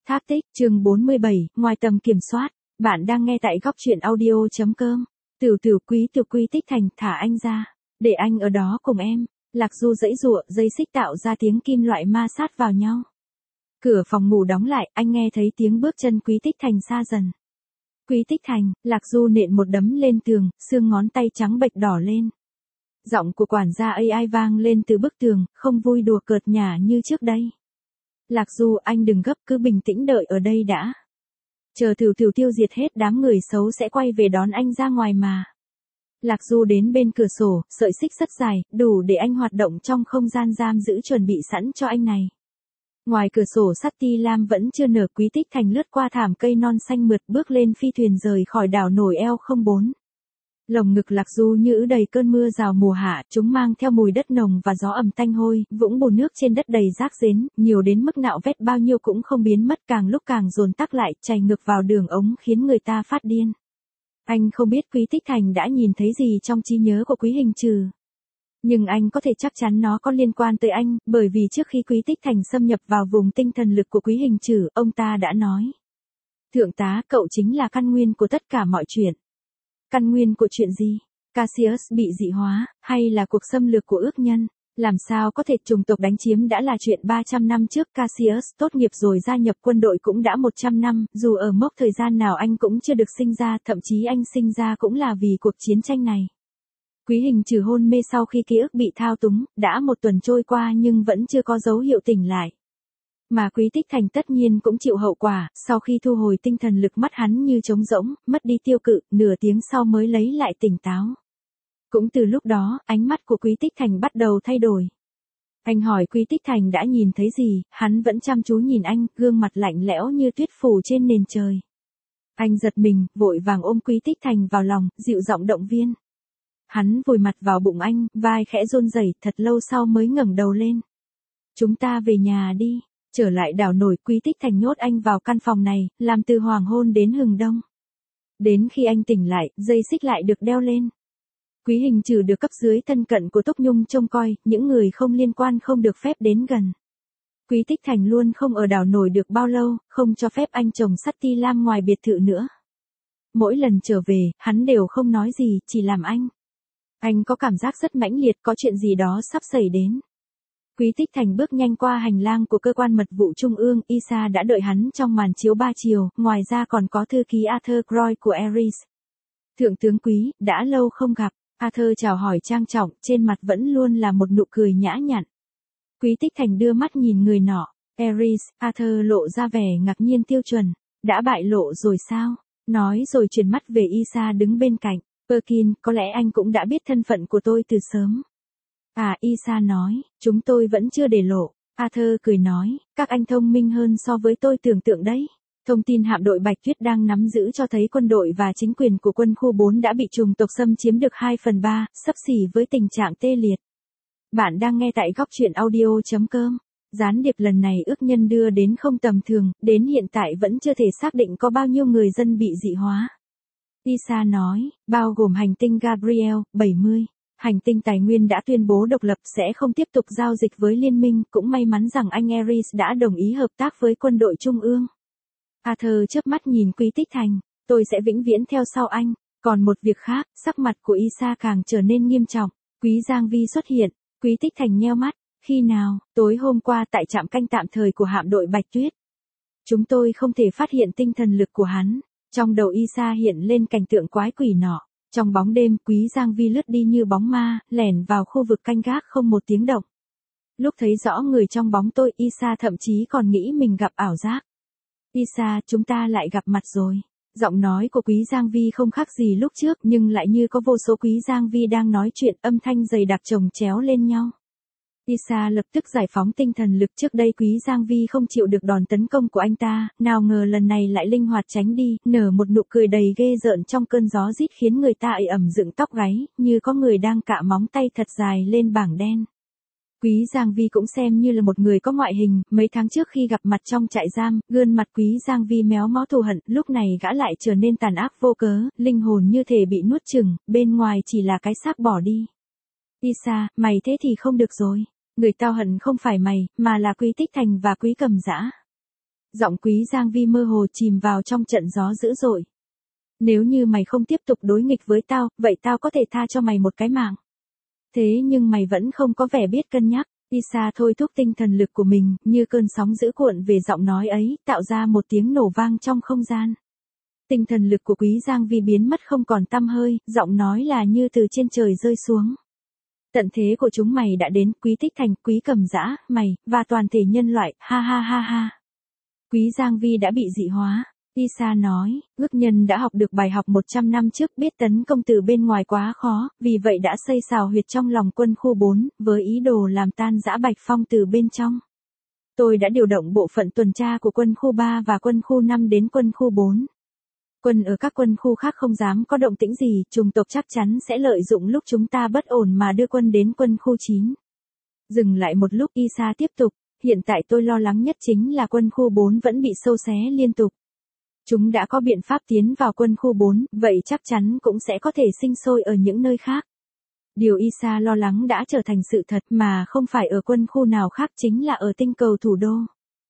Tháp tích, chương 47, ngoài tầm kiểm soát. Bạn đang nghe tại góc truyện audio.com. Tiểu quý tích thành, thả anh ra. Để anh ở đó cùng em. Lạc Du giãy giụa, dây xích tạo ra tiếng kim loại ma sát vào nhau. Cửa phòng ngủ đóng lại, anh nghe thấy tiếng bước chân Quý Tích Thành xa dần. Quý Tích Thành, Lạc Du nện một đấm lên tường, xương ngón tay trắng bệch đỏ lên. Giọng của quản gia AI vang lên từ bức tường, không vui đùa cợt nhả như trước đây. Lạc Du, anh đừng gấp, cứ bình tĩnh đợi ở đây đã. Chờ Tiểu tiêu diệt hết đám người xấu sẽ quay về đón anh ra ngoài mà. Lạc Du đến bên cửa sổ, sợi xích rất dài, đủ để anh hoạt động trong không gian giam giữ chuẩn bị sẵn cho anh này. Ngoài cửa sổ sắt ti lam vẫn chưa nở, Quý Tích Thành lướt qua thảm cây non xanh mượt, bước lên phi thuyền rời khỏi đảo nổi eo 04. Lồng ngực Lạc Du như ứ đầy cơn mưa rào mùa hạ, chúng mang theo mùi đất nồng và gió ẩm tanh hôi, vũng bùn nước trên đất đầy rác rến, nhiều đến mức nạo vét bao nhiêu cũng không biến mất, càng lúc càng dồn tắc lại, chảy ngược vào đường ống khiến người ta phát điên. Anh không biết Quý Tích Thành đã nhìn thấy gì trong trí nhớ của Quý Hình Trừ. Nhưng anh có thể chắc chắn nó có liên quan tới anh, bởi vì trước khi Quý Tích Thành xâm nhập vào vùng tinh thần lực của Quý Hình Trừ, ông ta đã nói. Thượng tá, cậu chính là căn nguyên của tất cả mọi chuyện. Căn nguyên của chuyện gì? Cassius bị dị hóa, hay là cuộc xâm lược của ước nhân? Làm sao có thể, chủng tộc đánh chiếm đã là chuyện 300 năm trước, Cassius tốt nghiệp rồi gia nhập quân đội cũng đã 100 năm, dù ở mốc thời gian nào anh cũng chưa được sinh ra, thậm chí anh sinh ra cũng là vì cuộc chiến tranh này. Quý Hình Trừ hôn mê sau khi ký ức bị thao túng, đã 1 tuần trôi qua nhưng vẫn chưa có dấu hiệu tỉnh lại. Mà Quý Tích Thành tất nhiên cũng chịu hậu quả, sau khi thu hồi tinh thần lực mắt hắn như trống rỗng, mất đi tiêu cự, nửa tiếng sau mới lấy lại tỉnh táo. Cũng từ lúc đó, ánh mắt của Quý Tích Thành bắt đầu thay đổi. Anh hỏi Quý Tích Thành đã nhìn thấy gì, hắn vẫn chăm chú nhìn anh, gương mặt lạnh lẽo như tuyết phủ trên nền trời. Anh giật mình, vội vàng ôm Quý Tích Thành vào lòng, dịu giọng động viên. Hắn vùi mặt vào bụng anh, vai khẽ run rẩy, thật lâu sau mới ngẩng đầu lên. Chúng ta về nhà đi. Trở lại đảo nổi, Quý Tích Thành nhốt anh vào căn phòng này, làm từ hoàng hôn đến hừng đông. Đến khi anh tỉnh lại, dây xích lại được đeo lên. Quý Hình Trừ được cấp dưới thân cận của Túc Nhung trông coi, những người không liên quan không được phép đến gần. Quý Tích Thành luôn không ở đảo nổi được bao lâu, không cho phép anh trồng sắt ti lam ngoài biệt thự nữa. Mỗi lần trở về, hắn đều không nói gì, chỉ làm anh. Anh có cảm giác rất mãnh liệt, có chuyện gì đó sắp xảy đến. Quý Tích Thành bước nhanh qua hành lang của cơ quan mật vụ trung ương, Isa đã đợi hắn trong màn chiếu 3 chiều, ngoài ra còn có thư ký Arthur Croy của Ares. Thượng tướng Quý, đã lâu không gặp, Arthur chào hỏi trang trọng, trên mặt vẫn luôn là một nụ cười nhã nhặn. Quý Tích Thành đưa mắt nhìn người nọ, Ares, Arthur lộ ra vẻ ngạc nhiên tiêu chuẩn, đã bại lộ rồi sao? Nói rồi chuyển mắt về Isa đứng bên cạnh, Perkin, có lẽ anh cũng đã biết thân phận của tôi từ sớm. Isa nói, chúng tôi vẫn chưa để lộ. Arthur cười nói, các anh thông minh hơn so với tôi tưởng tượng đấy. Thông tin hạm đội Bạch Tuyết đang nắm giữ cho thấy quân đội và chính quyền của quân khu 4 đã bị chủng tộc xâm chiếm được 2/3, xấp xỉ với tình trạng tê liệt. Bạn đang nghe tại góc truyện audio.com. Gián điệp lần này ước nhân đưa đến không tầm thường, đến hiện tại vẫn chưa thể xác định có bao nhiêu người dân bị dị hóa. Isa nói, bao gồm hành tinh Gabriel, 70. Hành tinh tài nguyên đã tuyên bố độc lập, sẽ không tiếp tục giao dịch với liên minh, cũng may mắn rằng anh Ares đã đồng ý hợp tác với quân đội trung ương. Arthur chớp mắt nhìn Quý Tích Thành, tôi sẽ vĩnh viễn theo sau anh. Còn một việc khác, sắc mặt của Isa càng trở nên nghiêm trọng. Quý Giang Vi xuất hiện, Quý Tích Thành nheo mắt, khi nào? Tối hôm qua tại trạm canh tạm thời của hạm đội Bạch Tuyết. Chúng tôi không thể phát hiện tinh thần lực của hắn. Trong đầu Isa hiện lên cảnh tượng quái quỷ nọ. Trong bóng đêm, Quý Giang Vi lướt đi như bóng ma, lẻn vào khu vực canh gác không một tiếng động. Lúc thấy rõ người trong bóng tối, Isa thậm chí còn nghĩ mình gặp ảo giác. Isa, chúng ta lại gặp mặt rồi. Giọng nói của Quý Giang Vi không khác gì lúc trước, nhưng lại như có vô số Quý Giang Vi đang nói chuyện, âm thanh dày đặc chồng chéo lên nhau. Isa lập tức giải phóng tinh thần lực, trước đây Quý Giang Vi không chịu được đòn tấn công của anh ta, nào ngờ lần này lại linh hoạt tránh đi, nở một nụ cười đầy ghê rợn trong cơn gió rít khiến người ta ẩm ẩm dựng tóc gáy, như có người đang cạ móng tay thật dài lên bảng đen. Quý Giang Vi cũng xem như là một người có ngoại hình, mấy tháng trước khi gặp mặt trong trại giam, gương mặt Quý Giang Vi méo mó thù hận, lúc này gã lại trở nên tàn ác vô cớ, linh hồn như thể bị nuốt chửng, bên ngoài chỉ là cái xác bỏ đi. Isa, mày thế thì không được rồi. Người tao hận không phải mày, mà là Quý Tích Thành và Quý Cầm Dã. Giọng Quý Giang Vi mơ hồ chìm vào trong trận gió dữ dội. Nếu như mày không tiếp tục đối nghịch với tao, vậy tao có thể tha cho mày một cái mạng. Thế nhưng mày vẫn không có vẻ biết cân nhắc. Isa thôi thúc tinh thần lực của mình, như cơn sóng dữ cuộn về giọng nói ấy, tạo ra một tiếng nổ vang trong không gian. Tinh thần lực của Quý Giang Vi biến mất không còn tăm hơi, giọng nói là như từ trên trời rơi xuống. Tận thế của chúng mày đã đến, Quý Tích Thành, Quý Cầm Dã, mày, và toàn thể nhân loại, ha ha ha ha. Quý Giang Vi đã bị dị hóa. Isa nói, ước nhân đã học được bài học 100 năm trước, biết tấn công từ bên ngoài quá khó, vì vậy đã xây xào huyệt trong lòng quân khu 4, với ý đồ làm tan rã Bạch Phong từ bên trong. Tôi đã điều động bộ phận tuần tra của quân khu 3 và quân khu 5 đến quân khu 4. Quân ở các quân khu khác không dám có động tĩnh gì, chủng tộc chắc chắn sẽ lợi dụng lúc chúng ta bất ổn mà đưa quân đến quân khu 9. Dừng lại một lúc, Isa tiếp tục, hiện tại tôi lo lắng nhất chính là quân khu 4 vẫn bị xâu xé liên tục. Chúng đã có biện pháp tiến vào quân khu 4, vậy chắc chắn cũng sẽ có thể sinh sôi ở những nơi khác. Điều Isa lo lắng đã trở thành sự thật, mà không phải ở quân khu nào khác, chính là ở tinh cầu thủ đô.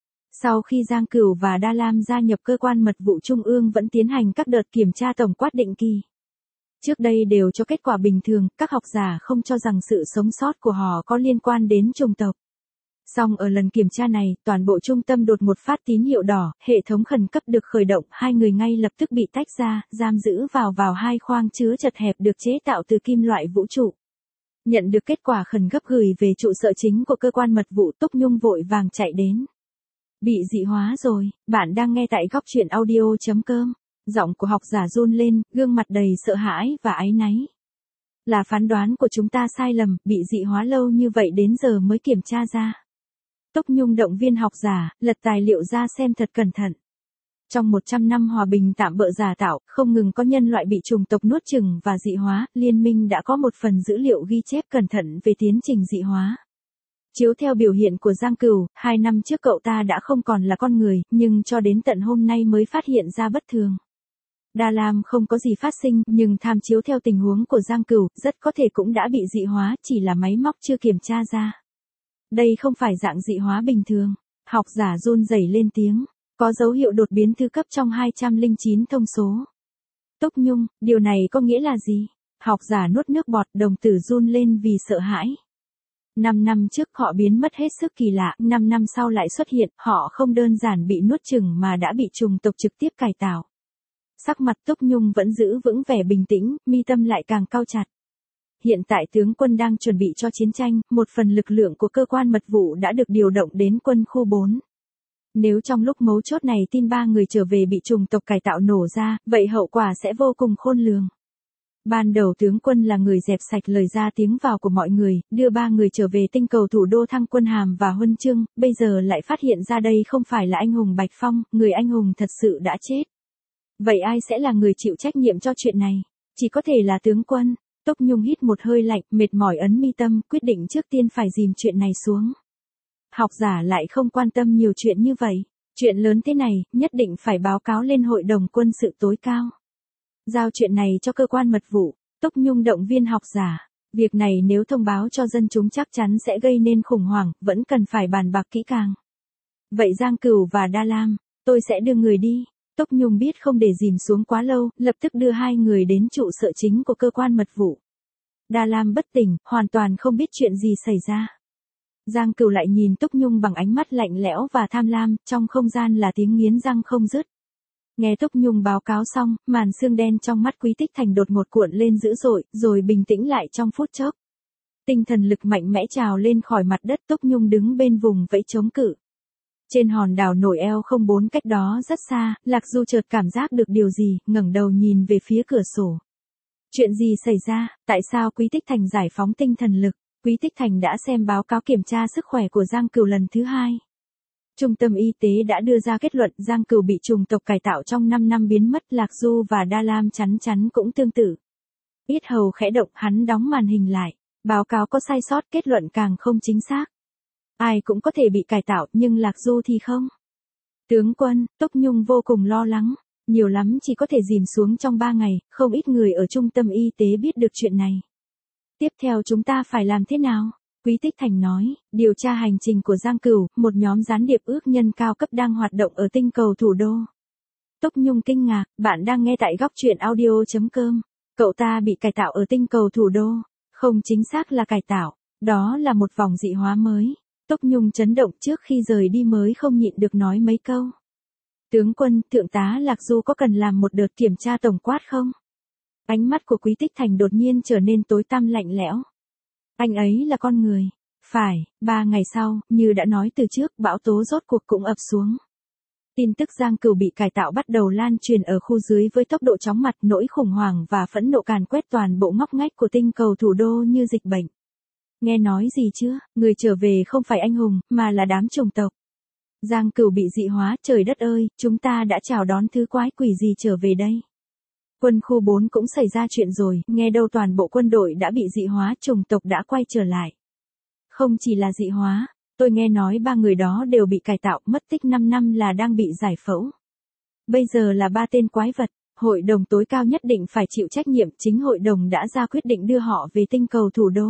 Sau khi Giang Cửu và Đa Lam gia nhập cơ quan mật vụ trung ương vẫn tiến hành các đợt kiểm tra tổng quát định kỳ. Trước đây đều cho kết quả bình thường, các học giả không cho rằng sự sống sót của họ có liên quan đến chủng tộc. Song ở lần kiểm tra này, toàn bộ trung tâm đột một phát tín hiệu đỏ, hệ thống khẩn cấp được khởi động, hai người ngay lập tức bị tách ra, giam giữ vào hai khoang chứa chật hẹp được chế tạo từ kim loại vũ trụ. Nhận được kết quả khẩn cấp gửi về trụ sở chính của cơ quan mật vụ, Túc Nhung vội vàng chạy đến. Bị dị hóa rồi, bạn đang nghe tại góc truyện audio.com. Giọng của học giả run lên, gương mặt đầy sợ hãi và áy náy. Là phán đoán của chúng ta sai lầm, bị dị hóa lâu như vậy đến giờ mới kiểm tra ra. Túc Nhung động viên học giả, lật tài liệu ra xem thật cẩn thận. Trong 100 năm hòa bình tạm bợ giả tạo, không ngừng có nhân loại bị chủng tộc nuốt chửng và dị hóa, liên minh đã có một phần dữ liệu ghi chép cẩn thận về tiến trình dị hóa. Chiếu theo biểu hiện của Giang Cửu, 2 năm trước cậu ta đã không còn là con người, nhưng cho đến tận hôm nay mới phát hiện ra bất thường. Đa Lam không có gì phát sinh, nhưng tham chiếu theo tình huống của Giang Cửu, rất có thể cũng đã bị dị hóa, chỉ là máy móc chưa kiểm tra ra. Đây không phải dạng dị hóa bình thường. Học giả run rẩy lên tiếng. Có dấu hiệu đột biến thứ cấp trong 209 thông số. Túc Nhung, điều này có nghĩa là gì? Học giả nuốt nước bọt, đồng tử run lên vì sợ hãi. 5 năm trước họ biến mất hết sức kỳ lạ, 5 năm sau lại xuất hiện, họ không đơn giản bị nuốt chửng mà đã bị chủng tộc trực tiếp cải tạo. Sắc mặt Túc Nhung vẫn giữ vững vẻ bình tĩnh, mi tâm lại càng cau chặt. Hiện tại tướng quân đang chuẩn bị cho chiến tranh, một phần lực lượng của cơ quan mật vụ đã được điều động đến quân khu 4. Nếu trong lúc mấu chốt này tin 3 người trở về bị chủng tộc cải tạo nổ ra, vậy hậu quả sẽ vô cùng khôn lường. Ban đầu tướng quân là người dẹp sạch lời ra tiếng vào của mọi người, đưa 3 người trở về tinh cầu thủ đô thăng quân hàm và huân chương, bây giờ lại phát hiện ra đây không phải là anh hùng Bạch Phong, người anh hùng thật sự đã chết. Vậy ai sẽ là người chịu trách nhiệm cho chuyện này? Chỉ có thể là tướng quân. Túc Nhung hít một hơi lạnh, mệt mỏi ấn mi tâm, quyết định trước tiên phải dìm chuyện này xuống. Học giả lại không quan tâm nhiều chuyện như vậy. Chuyện lớn thế này, nhất định phải báo cáo lên hội đồng quân sự tối cao. Giao chuyện này cho cơ quan mật vụ. Túc Nhung động viên học giả. Việc này nếu thông báo cho dân chúng chắc chắn sẽ gây nên khủng hoảng, vẫn cần phải bàn bạc kỹ càng. Vậy Giang Cửu và Đa Lam, tôi sẽ đưa người đi. Túc Nhung biết không để dìm xuống quá lâu, lập tức đưa 2 người đến trụ sở chính của cơ quan mật vụ. Đa Lam bất tỉnh, hoàn toàn không biết chuyện gì xảy ra. Giang Cửu lại nhìn Túc Nhung bằng ánh mắt lạnh lẽo và tham lam, trong không gian là tiếng nghiến răng không dứt. Nghe Túc Nhung báo cáo xong, màn sương đen trong mắt Quý Tích Thành đột ngột cuộn lên dữ dội, rồi bình tĩnh lại trong phút chốc. Tinh thần lực mạnh mẽ trào lên khỏi mặt đất, Túc Nhung đứng bên vùng vẫy chống cự. Trên hòn đảo nổi eo 04 cách đó rất xa, Lạc Du chợt cảm giác được điều gì, ngẩng đầu nhìn về phía cửa sổ. Chuyện gì xảy ra, tại sao Quý Tích Thành giải phóng tinh thần lực? Quý Tích Thành đã xem báo cáo kiểm tra sức khỏe của Giang Cửu lần thứ 2. Trung tâm y tế đã đưa ra kết luận Giang Cửu bị chủng tộc cải tạo trong 5 năm biến mất, Lạc Du và Đa Lam chắn cũng tương tự. Yết hầu khẽ động, hắn đóng màn hình lại. Báo cáo có sai sót, kết luận càng không chính xác. Ai cũng có thể bị cải tạo, nhưng Lạc Du thì không. Tướng quân, Túc Nhung vô cùng lo lắng. Nhiều lắm chỉ có thể dìm xuống trong 3 ngày, không ít người ở trung tâm y tế biết được chuyện này. Tiếp theo chúng ta phải làm thế nào? Quý Tích Thành nói, điều tra hành trình của Giang Cửu, một nhóm gián điệp ước nhân cao cấp đang hoạt động ở tinh cầu thủ đô. Túc Nhung kinh ngạc, bạn đang nghe tại góc truyện audio.com. Cậu ta bị cải tạo ở tinh cầu thủ đô. Không, chính xác là cải tạo, đó là một vòng dị hóa mới. Túc Nhung chấn động, trước khi rời đi mới không nhịn được nói mấy câu. Tướng quân, thượng tá Lạc Du có cần làm một đợt kiểm tra tổng quát không? Ánh mắt của Quý Tích Thành đột nhiên trở nên tối tăm lạnh lẽo. Anh ấy là con người. Phải, 3 ngày sau, như đã nói từ trước, bão tố rốt cuộc cũng ập xuống. Tin tức Giang Cửu bị cải tạo bắt đầu lan truyền ở khu dưới với tốc độ chóng mặt, nỗi khủng hoảng và phẫn nộ càn quét toàn bộ ngóc ngách của tinh cầu thủ đô như dịch bệnh. Nghe nói gì chưa, người trở về không phải anh hùng, mà là đám chủng tộc. Giang Cửu bị dị hóa, trời đất ơi, chúng ta đã chào đón thứ quái quỷ gì trở về đây. Quân khu 4 cũng xảy ra chuyện rồi, nghe đâu toàn bộ quân đội đã bị dị hóa, chủng tộc đã quay trở lại. Không chỉ là dị hóa, tôi nghe nói 3 người đó đều bị cải tạo, mất tích 5 năm là đang bị giải phẫu. Bây giờ là 3 tên quái vật, hội đồng tối cao nhất định phải chịu trách nhiệm, chính hội đồng đã ra quyết định đưa họ về tinh cầu thủ đô.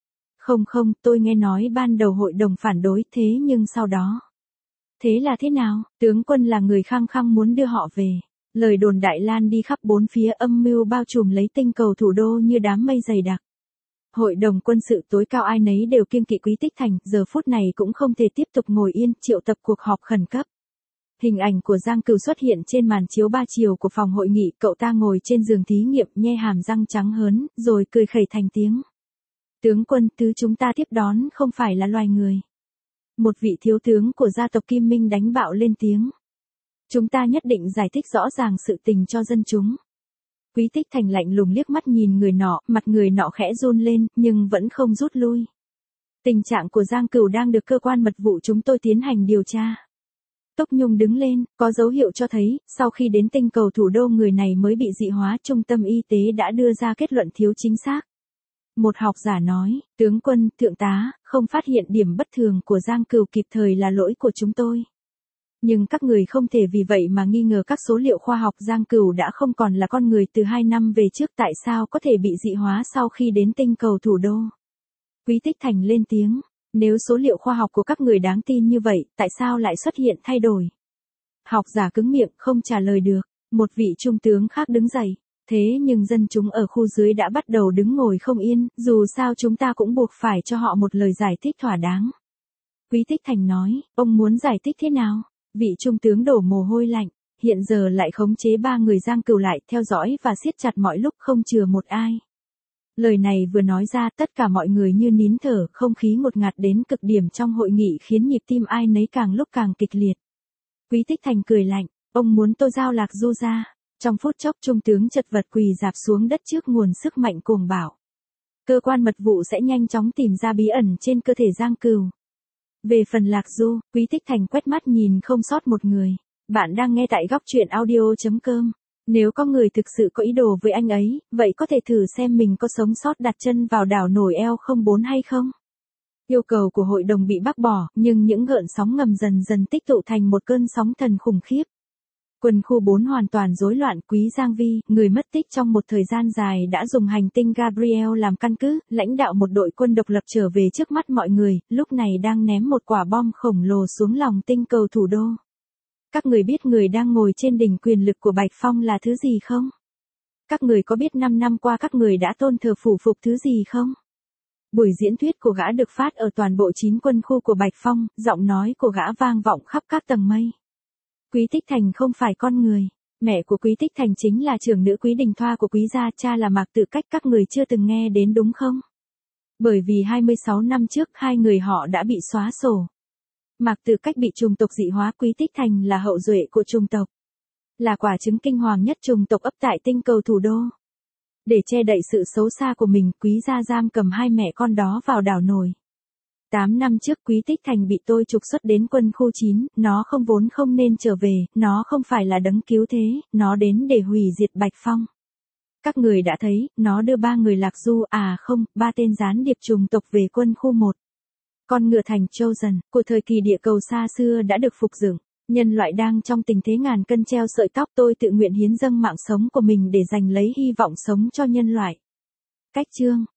Không, tôi nghe nói ban đầu hội đồng phản đối, thế nhưng sau đó. Thế là thế nào, tướng quân là người khăng khăng muốn đưa họ về. Lời đồn đại lan đi khắp bốn phía, âm mưu bao trùm lấy tinh cầu thủ đô như đám mây dày đặc. Hội đồng quân sự tối cao ai nấy đều kiêng kỵ Quý Tích Thành, giờ phút này cũng không thể tiếp tục ngồi yên, triệu tập cuộc họp khẩn cấp. Hình ảnh của Giang Cửu xuất hiện trên màn chiếu 3 chiều của phòng hội nghị, cậu ta ngồi trên giường thí nghiệm, nhe hàm răng trắng hớn, rồi cười khẩy thành tiếng. Tướng quân, thứ chúng ta tiếp đón không phải là loài người. Một vị thiếu tướng của gia tộc Kim Minh đánh bạo lên tiếng. Chúng ta nhất định giải thích rõ ràng sự tình cho dân chúng. Quý Tích Thành lạnh lùng liếc mắt nhìn người nọ, mặt người nọ khẽ run lên, nhưng vẫn không rút lui. Tình trạng của Giang Cửu đang được cơ quan mật vụ chúng tôi tiến hành điều tra. Túc Nhung đứng lên, có dấu hiệu cho thấy, sau khi đến tinh cầu thủ đô người này mới bị dị hóa, trung tâm y tế đã đưa ra kết luận thiếu chính xác. Một học giả nói, tướng quân, thượng tá, không phát hiện điểm bất thường của Giang Cửu kịp thời là lỗi của chúng tôi. Nhưng các người không thể vì vậy mà nghi ngờ các số liệu khoa học. Giang Cửu đã không còn là con người từ 2 năm về trước, tại sao có thể bị dị hóa sau khi đến tinh cầu thủ đô. Quý Tích Thành lên tiếng, nếu số liệu khoa học của các người đáng tin như vậy, tại sao lại xuất hiện thay đổi? Học giả cứng miệng không trả lời được, một vị trung tướng khác đứng dậy. Thế nhưng dân chúng ở khu dưới đã bắt đầu đứng ngồi không yên, dù sao chúng ta cũng buộc phải cho họ một lời giải thích thỏa đáng. Quý Tích Thành nói, ông muốn giải thích thế nào? Vị trung tướng đổ mồ hôi lạnh, hiện giờ lại khống chế 3 người Giang Cửu lại, theo dõi và siết chặt mọi lúc không chừa một ai. Lời này vừa nói ra, tất cả mọi người như nín thở, không khí ngột ngạt đến cực điểm trong hội nghị khiến nhịp tim ai nấy càng lúc càng kịch liệt. Quý Tích Thành cười lạnh, ông muốn tôi giao Lạc Du ra. Trong phút chốc trung tướng chật vật quỳ rạp xuống đất trước nguồn sức mạnh cuồng bạo. Cơ quan mật vụ sẽ nhanh chóng tìm ra bí ẩn trên cơ thể Giang Cửu. Về phần Lạc Du, Quý Tích Thành quét mắt nhìn không sót một người. Bạn đang nghe tại góc truyện audio.com. Nếu có người thực sự có ý đồ với anh ấy, vậy có thể thử xem mình có sống sót đặt chân vào đảo nổi L04 hay không? Yêu cầu của hội đồng bị bác bỏ, nhưng những gợn sóng ngầm dần dần tích tụ thành một cơn sóng thần khủng khiếp. Quân khu 4 hoàn toàn rối loạn. Quý Giang Vi, người mất tích trong một thời gian dài đã dùng hành tinh Gabriel làm căn cứ, lãnh đạo một đội quân độc lập trở về trước mắt mọi người, lúc này đang ném một quả bom khổng lồ xuống lòng tinh cầu thủ đô. Các người biết người đang ngồi trên đỉnh quyền lực của Bạch Phong là thứ gì không? Các người có biết 5 năm qua các người đã tôn thờ phủ phục thứ gì không? Buổi diễn thuyết của gã được phát ở toàn bộ 9 quân khu của Bạch Phong, giọng nói của gã vang vọng khắp các tầng mây. Quý Tích Thành không phải con người. Mẹ của Quý Tích Thành chính là trưởng nữ Quý Đình Thoa của Quý gia, cha là Mạc Tử Cách, các người chưa từng nghe đến đúng không? Bởi vì 26 năm trước hai người họ đã bị xóa sổ. Mạc Tử Cách bị chủng tộc dị hóa, Quý Tích Thành là hậu duệ của chủng tộc. Là quả trứng kinh hoàng nhất chủng tộc ấp tại tinh cầu thủ đô. Để che đậy sự xấu xa của mình, Quý gia giam cầm hai mẹ con đó vào đảo nổi. 8 năm trước Quý Tích Thành bị tôi trục xuất đến quân khu 9, nó vốn không nên trở về, nó không phải là đấng cứu thế, nó đến để hủy diệt Bạch Phong. Các người đã thấy, nó đưa 3 người Lạc Du, 3 tên gián điệp chủng tộc về quân khu 1. Con ngựa thành Chosen, của thời kỳ địa cầu xa xưa đã được phục dựng. Nhân loại đang trong tình thế ngàn cân treo sợi tóc, tôi tự nguyện hiến dâng mạng sống của mình để giành lấy hy vọng sống cho nhân loại. Cách chương